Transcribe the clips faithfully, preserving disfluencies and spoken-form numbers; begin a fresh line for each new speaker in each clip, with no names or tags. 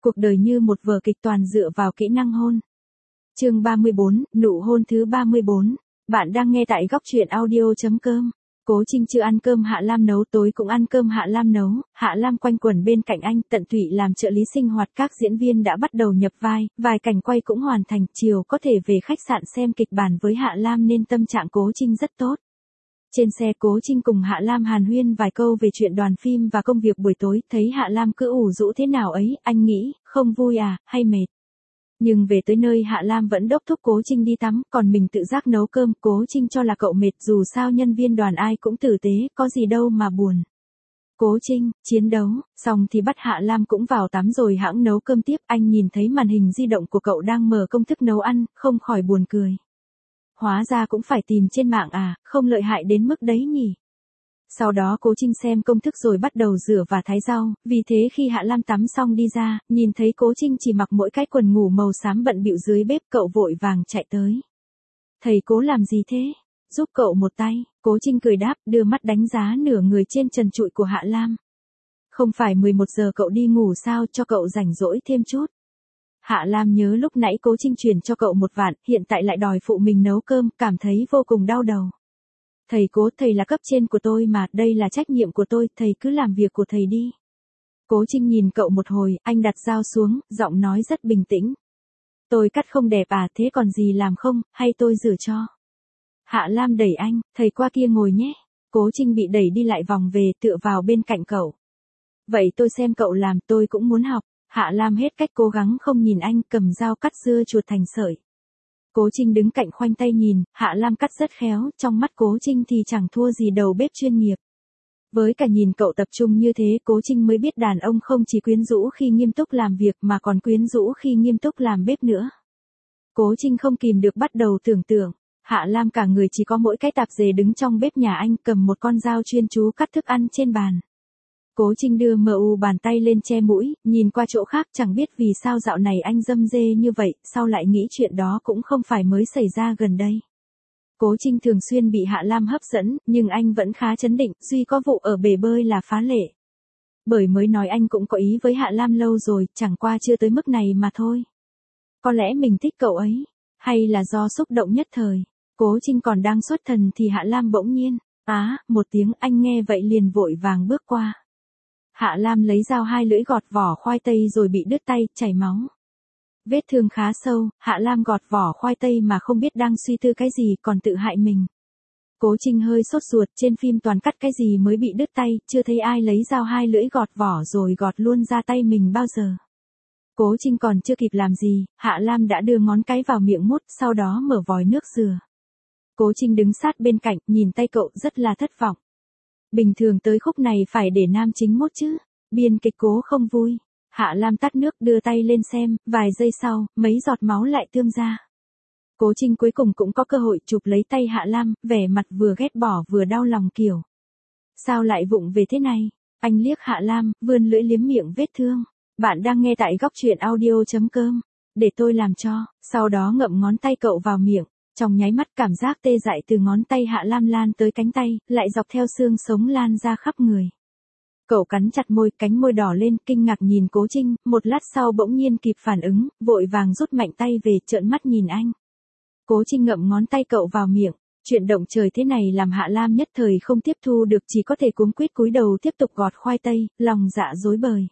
Cuộc đời như một vở kịch toàn dựa vào kỹ năng hôn. Chương ba mươi bốn, nụ hôn thứ ba mươi bốn. Bạn đang nghe tại góc truyện audio chấm com. Cố Trinh chưa ăn cơm Hạ Lam nấu, tối cũng ăn cơm Hạ Lam nấu. Hạ Lam quanh quẩn bên cạnh anh, tận tụy làm trợ lý sinh hoạt. Các diễn viên đã bắt đầu nhập vai, vài cảnh quay cũng hoàn thành. Chiều có thể về khách sạn xem kịch bản với Hạ Lam nên tâm trạng Cố Trinh rất tốt. Trên xe Cố Trinh cùng Hạ Lam hàn huyên vài câu về chuyện đoàn phim và công việc buổi tối, thấy Hạ Lam cứ ủ rũ thế nào ấy, anh nghĩ, không vui à, hay mệt. Nhưng về tới nơi Hạ Lam vẫn đốc thúc Cố Trinh đi tắm, còn mình tự giác nấu cơm. Cố Trinh cho là cậu mệt, dù sao nhân viên đoàn ai cũng tử tế, có gì đâu mà buồn. Cố Trinh, chiến đấu, xong thì bắt Hạ Lam cũng vào tắm rồi hãng nấu cơm tiếp. Anh nhìn thấy màn hình di động của cậu đang mở công thức nấu ăn, không khỏi buồn cười. Hóa ra cũng phải tìm trên mạng à, không lợi hại đến mức đấy nhỉ. Sau đó Cố Trinh xem công thức rồi bắt đầu rửa và thái rau, vì thế khi Hạ Lam tắm xong đi ra, nhìn thấy Cố Trinh chỉ mặc mỗi cái quần ngủ màu xám bận bịu dưới bếp, cậu vội vàng chạy tới. Thầy Cố làm gì thế? Giúp cậu một tay. Cố Trinh cười đáp, đưa mắt đánh giá nửa người trên trần trụi của Hạ Lam. Không phải mười một giờ cậu đi ngủ sao, cho cậu rảnh rỗi thêm chút. Hạ Lam nhớ lúc nãy Cố Trinh chuyển cho cậu một vạn, hiện tại lại đòi phụ mình nấu cơm, cảm thấy vô cùng đau đầu. Thầy Cố, thầy là cấp trên của tôi mà, đây là trách nhiệm của tôi, thầy cứ làm việc của thầy đi. Cố Trinh nhìn cậu một hồi, anh đặt dao xuống, giọng nói rất bình tĩnh. Tôi cắt không đẹp à, thế còn gì làm không, hay tôi rửa cho. Hạ Lam đẩy anh, thầy qua kia ngồi nhé. Cố Trinh bị đẩy đi lại vòng về, tựa vào bên cạnh cậu. Vậy tôi xem cậu làm, tôi cũng muốn học. Hạ Lam hết cách cố gắng không nhìn anh, cầm dao cắt dưa chuột thành sợi. Cố Trinh đứng cạnh khoanh tay nhìn, Hạ Lam cắt rất khéo, trong mắt Cố Trinh thì chẳng thua gì đầu bếp chuyên nghiệp. Với cả nhìn cậu tập trung như thế, Cố Trinh mới biết đàn ông không chỉ quyến rũ khi nghiêm túc làm việc mà còn quyến rũ khi nghiêm túc làm bếp nữa. Cố Trinh không kìm được bắt đầu tưởng tượng, Hạ Lam cả người chỉ có mỗi cái tạp dề đứng trong bếp nhà anh, cầm một con dao chuyên chú cắt thức ăn trên bàn. Cố Trinh đưa mờ u bàn tay lên che mũi, nhìn qua chỗ khác, chẳng biết vì sao dạo này anh râm rê như vậy, sau lại nghĩ chuyện đó cũng không phải mới xảy ra gần đây. Cố Trinh thường xuyên bị Hạ Lam hấp dẫn, nhưng anh vẫn khá trấn định, duy có vụ ở bể bơi là phá lệ. Bởi mới nói anh cũng có ý với Hạ Lam lâu rồi, chẳng qua chưa tới mức này mà thôi. Có lẽ mình thích cậu ấy, hay là do xúc động nhất thời. Cố Trinh còn đang xuất thần thì Hạ Lam bỗng nhiên, á, một tiếng, anh nghe vậy liền vội vàng bước qua. Hạ Lam lấy dao hai lưỡi gọt vỏ khoai tây rồi bị đứt tay, chảy máu. Vết thương khá sâu, Hạ Lam gọt vỏ khoai tây mà không biết đang suy tư cái gì, còn tự hại mình. Cố Trinh hơi sốt ruột, trên phim toàn cắt cái gì mới bị đứt tay, chưa thấy ai lấy dao hai lưỡi gọt vỏ rồi gọt luôn ra tay mình bao giờ. Cố Trinh còn chưa kịp làm gì, Hạ Lam đã đưa ngón cái vào miệng mút, sau đó mở vòi nước dừa. Cố Trinh đứng sát bên cạnh, nhìn tay cậu rất là thất vọng. Bình thường tới khúc này phải để nam chính mốt chứ, biên kịch Cố không vui. Hạ Lam tắt nước đưa tay lên xem, vài giây sau, mấy giọt máu lại tươm ra. Cố Trinh cuối cùng cũng có cơ hội chụp lấy tay Hạ Lam, vẻ mặt vừa ghét bỏ vừa đau lòng kiểu. Sao lại vụng về thế này? Anh liếc Hạ Lam, vươn lưỡi liếm miệng vết thương. Bạn đang nghe tại góc truyện audio chấm com. Để tôi làm cho, sau đó ngậm ngón tay cậu vào miệng. Trong nháy mắt cảm giác tê dại từ ngón tay Hạ Lam lan tới cánh tay, lại dọc theo xương sống lan ra khắp người. Cậu cắn chặt môi, cánh môi đỏ lên, kinh ngạc nhìn Cố Trinh, một lát sau bỗng nhiên kịp phản ứng, vội vàng rút mạnh tay về, trợn mắt nhìn anh. Cố Trinh ngậm ngón tay cậu vào miệng, chuyện động trời thế này làm Hạ Lam nhất thời không tiếp thu được, chỉ có thể cuống quýt cúi đầu tiếp tục gọt khoai tây, lòng dạ rối bời.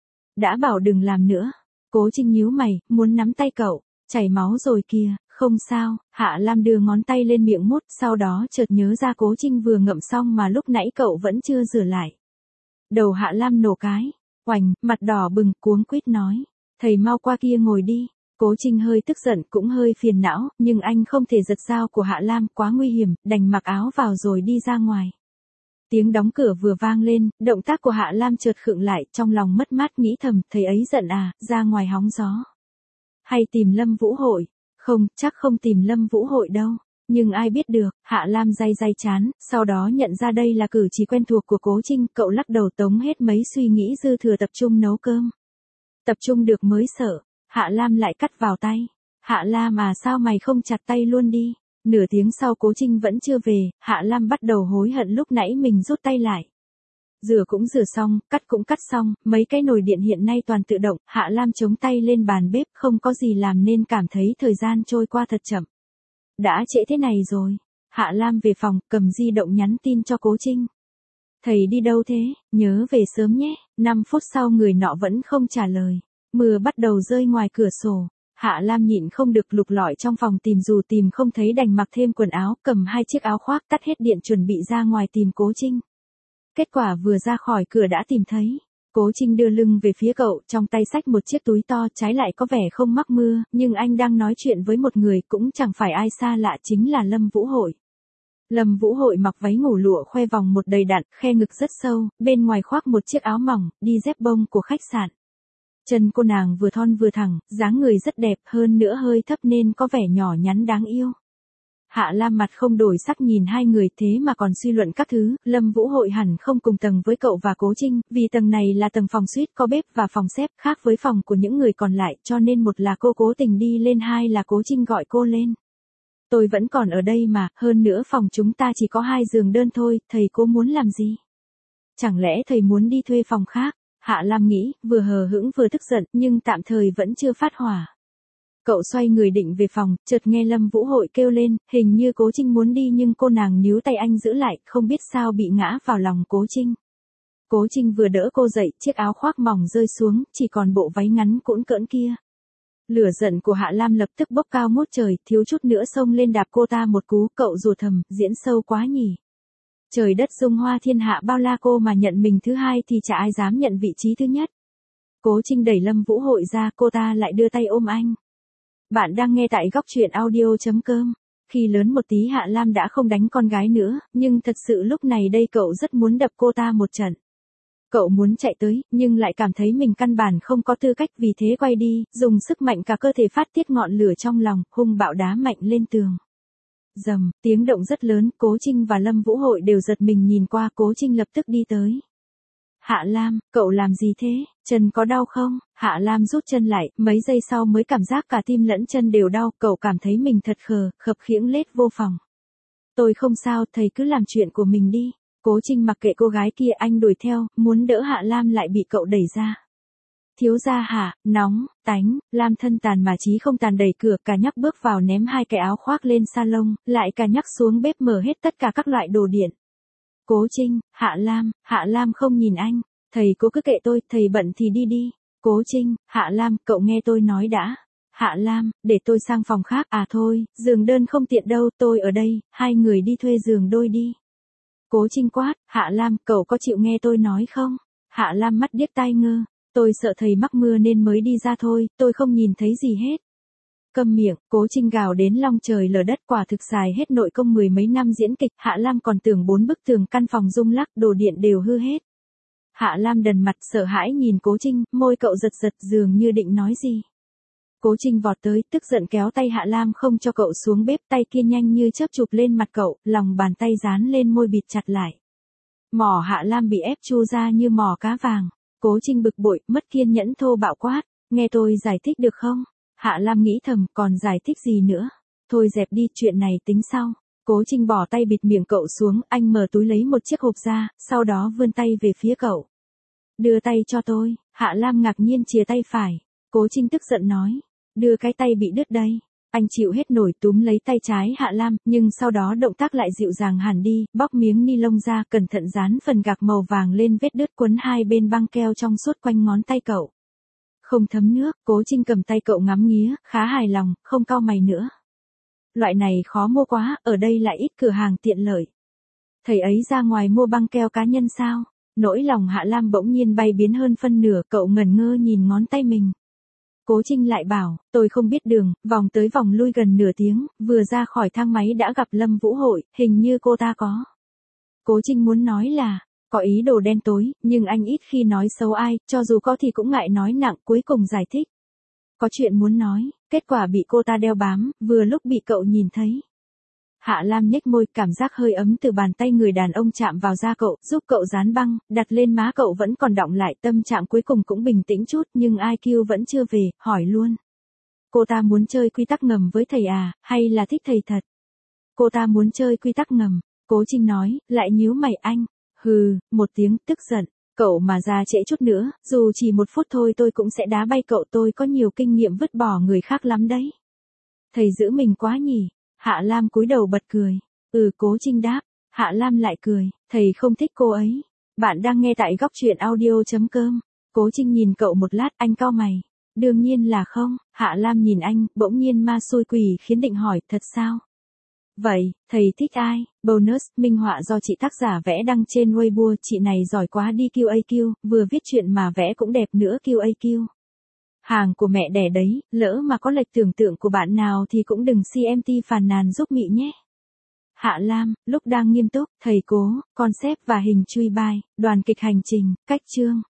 Đã bảo đừng làm nữa. Cố Trinh nhíu mày, muốn nắm tay cậu, chảy máu rồi kìa. Không sao, Hạ Lam đưa ngón tay lên miệng mút, sau đó chợt nhớ ra Cố Trinh vừa ngậm xong mà lúc nãy cậu vẫn chưa rửa lại. Đầu Hạ Lam nổ cái, oành, mặt đỏ bừng, cuống quýt nói, thầy mau qua kia ngồi đi. Cố Trinh hơi tức giận cũng hơi phiền não, nhưng anh không thể giật dao của Hạ Lam, quá nguy hiểm, đành mặc áo vào rồi đi ra ngoài. Tiếng đóng cửa vừa vang lên, động tác của Hạ Lam chợt khựng lại, trong lòng mất mát nghĩ thầm, thầy ấy giận à, ra ngoài hóng gió. Hay tìm Lâm Vũ Hội? Không, chắc không tìm Lâm Vũ Hội đâu. Nhưng ai biết được, Hạ Lam day day chán, sau đó nhận ra đây là cử chỉ quen thuộc của Cố Trinh, cậu lắc đầu tống hết mấy suy nghĩ dư thừa, tập trung nấu cơm. Tập trung được mới sợ. Hạ Lam lại cắt vào tay. Hạ Lam à, sao mày không chặt tay luôn đi? Nửa tiếng sau Cố Trinh vẫn chưa về, Hạ Lam bắt đầu hối hận lúc nãy mình rút tay lại. rửa cũng rửa xong, cắt cũng cắt xong, mấy cái nồi điện hiện nay toàn tự động, Hạ Lam chống tay lên bàn bếp không có gì làm nên cảm thấy thời gian trôi qua thật chậm. Đã trễ thế này rồi. Hạ Lam về phòng, cầm di động nhắn tin cho Cố Trinh. Thầy đi đâu thế, nhớ về sớm nhé. năm phút sau người nọ vẫn không trả lời. Mưa bắt đầu rơi ngoài cửa sổ. Hạ Lam nhịn không được lục lọi trong phòng tìm dù tìm không thấy đành mặc thêm quần áo, cầm hai chiếc áo khoác tắt hết điện chuẩn bị ra ngoài tìm Cố Trinh. Kết quả vừa ra khỏi cửa đã tìm thấy. Cố Trinh đưa lưng về phía cậu, trong tay xách một chiếc túi to, trái lại có vẻ không mắc mưa, nhưng anh đang nói chuyện với một người cũng chẳng phải ai xa lạ, chính là Lâm Vũ Hội. Lâm Vũ Hội mặc váy ngủ lụa khoe vòng một đầy đặn, khe ngực rất sâu, bên ngoài khoác một chiếc áo mỏng, đi dép bông của khách sạn. Chân cô nàng vừa thon vừa thẳng, dáng người rất đẹp, hơn nữa hơi thấp nên có vẻ nhỏ nhắn đáng yêu. Hạ Lam mặt không đổi sắc nhìn hai người thế mà còn suy luận các thứ, Lâm Vũ Hội hẳn không cùng tầng với cậu và Cố Trinh, vì tầng này là tầng phòng suite có bếp và phòng xếp khác với phòng của những người còn lại, cho nên một là cô cố tình đi lên, hai là Cố Trinh gọi cô lên. Tôi vẫn còn ở đây mà, hơn nữa phòng chúng ta chỉ có hai giường đơn thôi, thầy cô muốn làm gì? Chẳng lẽ thầy muốn đi thuê phòng khác? Hạ Lam nghĩ, vừa hờ hững vừa tức giận, nhưng tạm thời vẫn chưa phát hỏa. Cậu xoay người định về phòng, chợt nghe Lâm Vũ Hội kêu lên, hình như Cố Trinh muốn đi nhưng cô nàng níu tay anh giữ lại, không biết sao bị ngã vào lòng Cố Trinh. Cố Trinh vừa đỡ cô dậy, chiếc áo khoác mỏng rơi xuống, chỉ còn bộ váy ngắn cũn cỡn kia. Lửa giận của Hạ Lam lập tức bốc cao ngút trời, thiếu chút nữa xông lên đạp cô ta một cú, cậu rủa thầm, diễn sâu quá nhỉ. Trời đất dung hoa thiên hạ bao la, cô mà nhận mình thứ hai thì chả ai dám nhận vị trí thứ nhất. Cố Trinh đẩy Lâm Vũ Hội ra, cô ta lại đưa tay ôm anh. Bạn đang nghe tại góc truyện audio.com. Khi lớn một tí Hạ Lam đã không đánh con gái nữa, nhưng thật sự lúc này đây cậu rất muốn đập cô ta một trận. Cậu muốn chạy tới, nhưng lại cảm thấy mình căn bản không có tư cách, vì thế quay đi, dùng sức mạnh cả cơ thể phát tiết ngọn lửa trong lòng, hung bạo đá mạnh lên tường. Rầm, tiếng động rất lớn, Cố Trinh và Lâm Vũ Hội đều giật mình nhìn qua, Cố Trinh lập tức đi tới. Hạ Lam, cậu làm gì thế, chân có đau không? Hạ Lam rút chân lại, mấy giây sau mới cảm giác cả tim lẫn chân đều đau, cậu cảm thấy mình thật khờ, khập khiễng lết vô phòng. Tôi không sao, thầy cứ làm chuyện của mình đi. Cố Trinh mặc kệ cô gái kia, anh đuổi theo, muốn đỡ Hạ Lam lại bị cậu đẩy ra. Thiếu gia hả, nóng, tánh, Lam thân tàn mà chí không tàn, đẩy cửa, cả nhắc bước vào ném hai cái áo khoác lên salon, lại cả nhắc xuống bếp mở hết tất cả các loại đồ điện. Cố Trinh, Hạ Lam, Hạ Lam không nhìn anh, thầy cô cứ kệ tôi, thầy bận thì đi đi. Cố Trinh, Hạ Lam, cậu nghe tôi nói đã. Hạ Lam, để tôi sang phòng khác, à thôi, giường đơn không tiện đâu, tôi ở đây, hai người đi thuê giường đôi đi. Cố Trinh quát, Hạ Lam, cậu có chịu nghe tôi nói không? Hạ Lam mắt điếc tai ngơ, tôi sợ thầy mắc mưa nên mới đi ra thôi, tôi không nhìn thấy gì hết. Câm miệng, Cố Trinh gào đến long trời lở đất, quả thực xài hết nội công mười mấy năm diễn kịch. Hạ Lam còn tưởng bốn bức tường căn phòng rung lắc, đồ điện đều hư hết. Hạ Lam đần mặt sợ hãi nhìn Cố Trinh, môi cậu giật giật dường như định nói gì. Cố Trinh vọt tới, tức giận kéo tay Hạ Lam không cho cậu xuống bếp, tay kia nhanh như chớp chụp lên mặt cậu, lòng bàn tay dán lên môi bịt chặt lại. Mỏ Hạ Lam bị ép chu ra như mỏ cá vàng. Cố Trinh bực bội, mất kiên nhẫn thô bạo quát, nghe tôi giải thích được không? Hạ Lam nghĩ thầm, còn giải thích gì nữa? Thôi dẹp đi, chuyện này tính sau. Cố Trinh bỏ tay bịt miệng cậu xuống, anh mở túi lấy một chiếc hộp ra, sau đó vươn tay về phía cậu. Đưa tay cho tôi. Hạ Lam ngạc nhiên chìa tay phải. Cố Trinh tức giận nói, đưa cái tay bị đứt đây. Anh chịu hết nổi túm lấy tay trái Hạ Lam, nhưng sau đó động tác lại dịu dàng hẳn đi, bóc miếng ni lông ra, cẩn thận dán phần gạc màu vàng lên vết đứt, quấn hai bên băng keo trong suốt quanh ngón tay cậu. Không thấm nước. Cố Trinh cầm tay cậu ngắm nghía, khá hài lòng, không cau mày nữa. Loại này khó mua quá, ở đây lại ít cửa hàng tiện lợi. Thầy ấy ra ngoài mua băng keo cá nhân sao? Nỗi lòng Hạ Lam bỗng nhiên bay biến hơn phân nửa, cậu ngẩn ngơ nhìn ngón tay mình. Cố Trinh lại bảo, tôi không biết đường, vòng tới vòng lui gần nửa tiếng, vừa ra khỏi thang máy đã gặp Lâm Vũ Hội, hình như cô ta có. Cố Trinh muốn nói là, có ý đồ đen tối, nhưng anh ít khi nói xấu ai, cho dù có thì cũng ngại nói nặng, cuối cùng giải thích. Có chuyện muốn nói, kết quả bị cô ta đeo bám, vừa lúc bị cậu nhìn thấy. Hạ Lam nhếch môi, cảm giác hơi ấm từ bàn tay người đàn ông chạm vào da cậu, giúp cậu dán băng, đặt lên má cậu vẫn còn đọng lại, tâm trạng cuối cùng cũng bình tĩnh chút, nhưng i kiu vẫn chưa về, hỏi luôn. Cô ta muốn chơi quy tắc ngầm với thầy à, hay là thích thầy thật? Cô ta muốn chơi quy tắc ngầm, Cố Trinh nói, lại nhíu mày anh. Hừ, một tiếng tức giận. Cậu mà ra trễ chút nữa, dù chỉ một phút thôi tôi cũng sẽ đá bay cậu, tôi có nhiều kinh nghiệm vứt bỏ người khác lắm đấy. Thầy giữ mình quá nhỉ. Hạ Lam cúi đầu bật cười. Ừ, Cố Trinh đáp. Hạ Lam lại cười. Thầy không thích cô ấy. Bạn đang nghe tại góc truyện audio.com. Cố Trinh nhìn cậu một lát, anh cau mày. Đương nhiên là không. Hạ Lam nhìn anh, bỗng nhiên ma xui quỷ khiến định hỏi, thật sao? Vậy, thầy thích ai? Bonus, minh họa do chị tác giả vẽ đăng trên Weibo, chị này giỏi quá đi Q A Q, vừa viết chuyện mà vẽ cũng đẹp nữa Q A Q. Hàng của mẹ đẻ đấy, lỡ mà có lệch tưởng tượng của bạn nào thì cũng đừng xê em tê phàn nàn giúp Mị nhé. Hạ Lam, lúc đang nghiêm túc, thầy Cố, concept và hình chui bài, đoàn kịch hành trình, cách chương.